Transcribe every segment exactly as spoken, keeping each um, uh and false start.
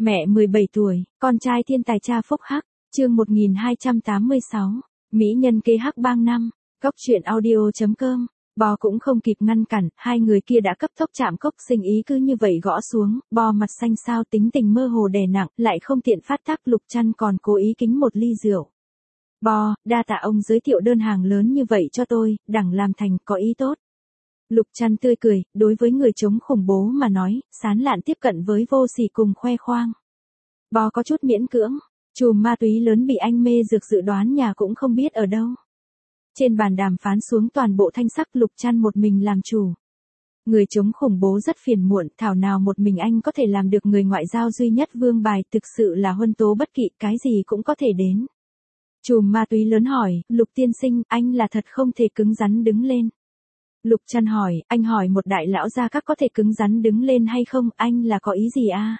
Mẹ mười bảy tuổi, con trai thiên tài cha phúc hắc, chương một nghìn hai trăm tám mươi sáu, Mỹ nhân kế hắc bang năm, Cốc truyện audio.com, Bò cũng không kịp ngăn cản, hai người kia đã cấp tốc chạm cốc sinh ý cứ như vậy gõ xuống, Bò mặt xanh xao tính tình mơ hồ đè nặng, lại không tiện phát tác Lục Trăn còn cố ý kính một ly rượu. Bò, đa tạ ông giới thiệu đơn hàng lớn như vậy cho tôi, đẳng làm thành, có ý tốt. Lục Trăn tươi cười, đối với người chống khủng bố mà nói, sán lạn tiếp cận với vô sỉ cùng khoe khoang. Bò có chút miễn cưỡng, chùm ma túy lớn bị anh mê dược dự đoán nhà cũng không biết ở đâu. Trên bàn đàm phán xuống toàn bộ thanh sắc Lục Trăn một mình làm chủ. Người chống khủng bố rất phiền muộn, thảo nào một mình anh có thể làm được người ngoại giao duy nhất vương bài, thực sự là huân tố bất kỵ, cái gì cũng có thể đến. Chùm ma túy lớn hỏi, Lục tiên sinh, anh là thật không thể cứng rắn đứng lên. Lục Trăn hỏi, anh hỏi một đại lão gia các có thể cứng rắn đứng lên hay không, anh là có ý gì à?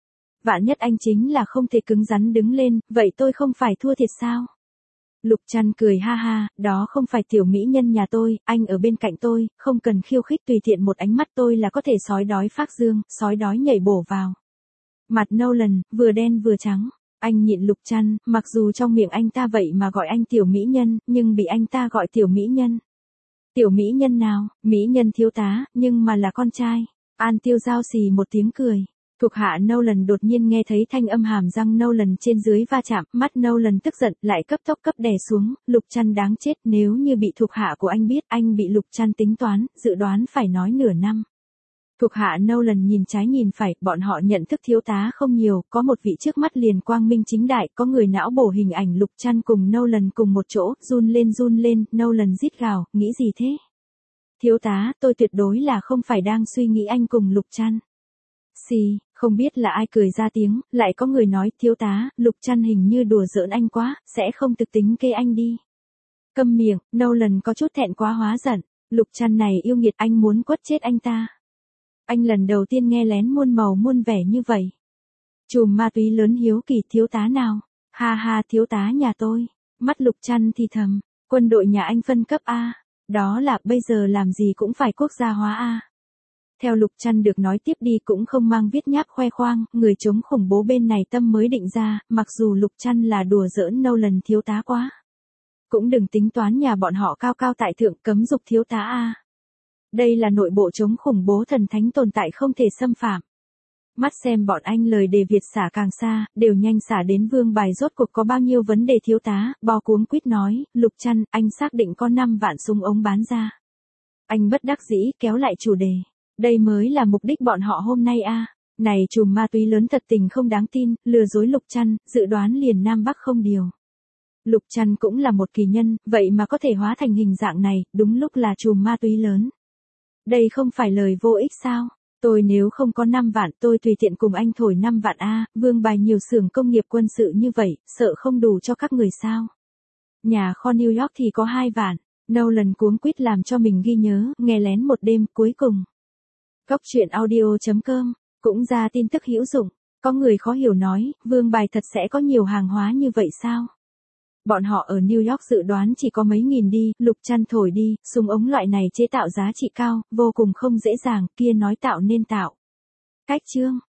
Vạn nhất anh chính là không thể cứng rắn đứng lên, vậy tôi không phải thua thiệt sao? Lục Trăn cười ha ha, đó không phải tiểu mỹ nhân nhà tôi, anh ở bên cạnh tôi, không cần khiêu khích, tùy tiện một ánh mắt tôi là có thể sói đói phác dương, sói đói nhảy bổ vào. Mặt Nolan, vừa đen vừa trắng. Anh nhịn Lục Trăn, mặc dù trong miệng anh ta vậy mà gọi anh tiểu mỹ nhân, nhưng bị anh ta gọi tiểu mỹ nhân. Tiểu mỹ nhân nào, mỹ nhân thiếu tá, nhưng mà là con trai. An Tiêu Giao xì một tiếng cười. Thuộc hạ Nolan đột nhiên nghe thấy thanh âm hàm răng Nolan trên dưới va chạm, mắt Nolan tức giận, lại cấp tốc cấp đè xuống, Lục Trăn đáng chết, nếu như bị thuộc hạ của anh biết, anh bị Lục Trăn tính toán, dự đoán phải nói nửa năm. Thuộc hạ Nolan nhìn trái nhìn phải, bọn họ nhận thức thiếu tá không nhiều, có một vị trước mắt liền quang minh chính đại, có người não bổ hình ảnh Lục Trăn cùng Nolan cùng một chỗ, run lên run lên, Nolan rít gào, nghĩ gì thế? Thiếu tá, tôi tuyệt đối là không phải đang suy nghĩ anh cùng Lục Trăn. Xì, không biết là ai cười ra tiếng, lại có người nói, thiếu tá, Lục Trăn hình như đùa giỡn anh quá, sẽ không thực tính kê anh đi. Câm miệng, Nolan có chút thẹn quá hóa giận, Lục Trăn này yêu nghiệt, anh muốn quất chết anh ta. Anh lần đầu tiên nghe lén muôn màu muôn vẻ như vậy. Chùm ma túy lớn hiếu kỳ, thiếu tá nào? Ha ha, thiếu tá nhà tôi. Mắt Lục Trăn thì thầm, quân đội nhà anh phân cấp A. Đó là bây giờ làm gì cũng phải quốc gia hóa A. Theo Lục Trăn được nói tiếp đi cũng không mang viết nháp khoe khoang, người chống khủng bố bên này tâm mới định ra, mặc dù Lục Trăn là đùa giỡn Nolan thiếu tá quá. Cũng đừng tính toán nhà bọn họ cao cao tại thượng, cấm dục thiếu tá A. Đây là nội bộ chống khủng bố thần thánh tồn tại không thể xâm phạm. Mắt xem bọn anh lời đề Việt xả càng xa, đều nhanh xả đến vương bài rốt cuộc có bao nhiêu vấn đề thiếu tá, Bò cuống quýt nói, Lục Trăn, anh xác định có năm vạn súng ống bán ra. Anh bất đắc dĩ kéo lại chủ đề. Đây mới là mục đích bọn họ hôm nay a. Này chùm ma túy lớn thật tình không đáng tin, lừa dối Lục Trăn, dự đoán liền Nam Bắc không điều. Lục Trăn cũng là một kỳ nhân, vậy mà có thể hóa thành hình dạng này, đúng lúc là chùm ma túy lớn. Đây không phải lời vô ích sao? Tôi nếu không có năm vạn tôi tùy tiện cùng anh thổi năm vạn A, vương bài nhiều xưởng công nghiệp quân sự như vậy, sợ không đủ cho các người sao? Nhà kho New York thì có hai vạn, Nolan cuống quýt làm cho mình ghi nhớ, nghe lén một đêm cuối cùng. Cốc truyện audio.com, cũng ra tin tức hữu dụng, có người khó hiểu nói, vương bài thật sẽ có nhiều hàng hóa như vậy sao? Bọn họ ở New York dự đoán chỉ có mấy nghìn đi, Lục Trăn thổi đi, súng ống loại này chế tạo giá trị cao, vô cùng không dễ dàng, kia nói tạo nên tạo. Cách chương.